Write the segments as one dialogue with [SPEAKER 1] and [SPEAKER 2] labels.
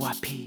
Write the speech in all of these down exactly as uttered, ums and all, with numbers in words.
[SPEAKER 1] R P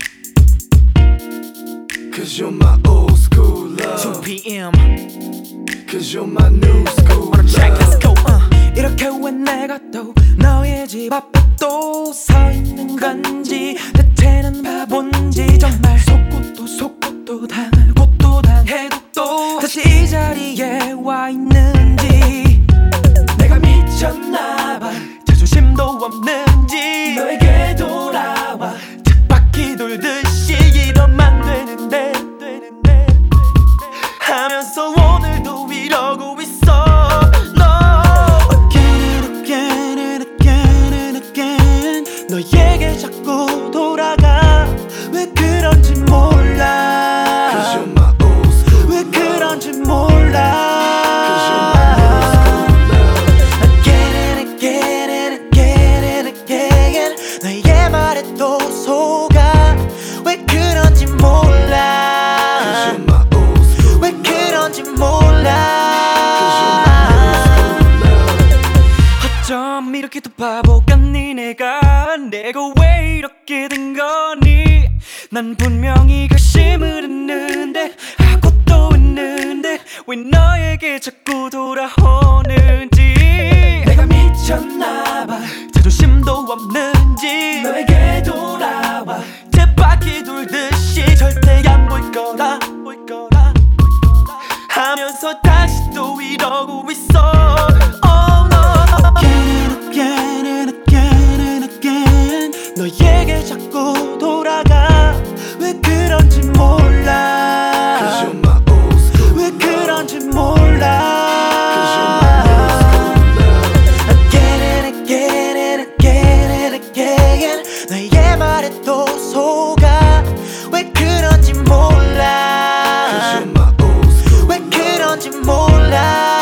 [SPEAKER 2] Cause you're my old school love
[SPEAKER 1] two P M
[SPEAKER 2] Cause you're my new school
[SPEAKER 1] On a track, let's
[SPEAKER 2] love
[SPEAKER 1] go uh. 이렇게 왜 내가 또 너의 집 앞에 또 서 있는 건지 대체는 바본지 정말 속고 또 속고 또 당하고 또 당해도 또 다시 이 자리에 와 있는지 내가 미쳤나봐 자존심도 없는지 너에게 돌아와 쳇바퀴 돌듯이 이러면 안 되는데 되는데 하면서 오늘도 이러고 있어 너 Again and again and again and again 너에게 자꾸 돌아가 왜 그런지 몰라
[SPEAKER 2] Cause you're my old school
[SPEAKER 1] 왜
[SPEAKER 2] love
[SPEAKER 1] 그런지 몰라
[SPEAKER 2] Cause you're my new school love
[SPEAKER 1] Again and again and again and again 너의 말에 또 속아 왜 그런지 몰라
[SPEAKER 2] Cause you're my old school
[SPEAKER 1] 왜 그런지 몰라 어쩜 이렇게 또 바보 같니 내가 내가 왜 이렇게 된 거니 난 분명히 결심을 했는데 하고 또 했는데 왜 너에게 자꾸 돌아오는지 내가 미쳤나봐 자존심도 없는지 너에게 돌아와 쳇바퀴 돌듯이 절대 안 보일 거라 보일 거라 하면서 다시 또 이러고 있어 Oh no Again and again and again 너에게 자꾸 돌아가 왜 그런지 몰라
[SPEAKER 2] Cause you're my old school
[SPEAKER 1] 왜
[SPEAKER 2] love
[SPEAKER 1] 그런지 몰라
[SPEAKER 2] Cause you're my new school love
[SPEAKER 1] Again and again and again and again 너의 말에 또 속아 왜 그런지 몰라
[SPEAKER 2] Cause you're my old school
[SPEAKER 1] 왜 그런지 몰라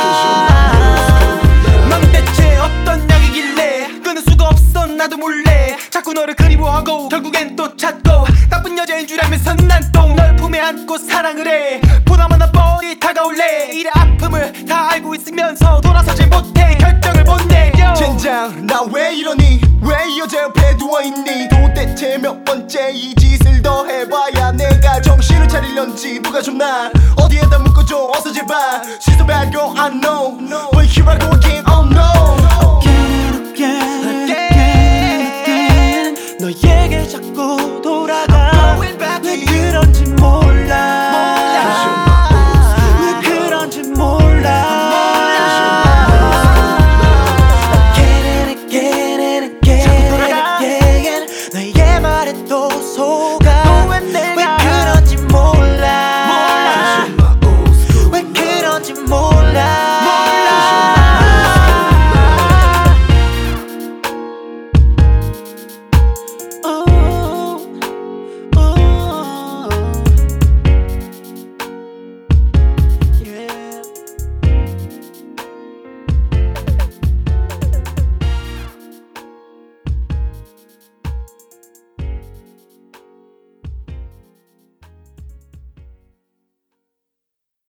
[SPEAKER 2] 넌 대체 어떤 약이길래 끊을 수가 없어 나도 몰래 자꾸 너를 그리워하고 결국엔 또 찾고 나쁜 여자인 줄 알면서 난 또 널 품에 안고 사랑을 해 보나마나 뻔히 다가올래 이래 아픔을 다 알고 있으면서 돌아서질 못해 결정을 못 내려 젠장 나 왜 이러니 왜 이 여자 옆에 누워있니 도대체 몇 번째 이 짓을 더 해봐야 내가 정신을 차리려는지 누가 좀 날 어디에다 묶어줘 어서 제발 She's a bad girl I know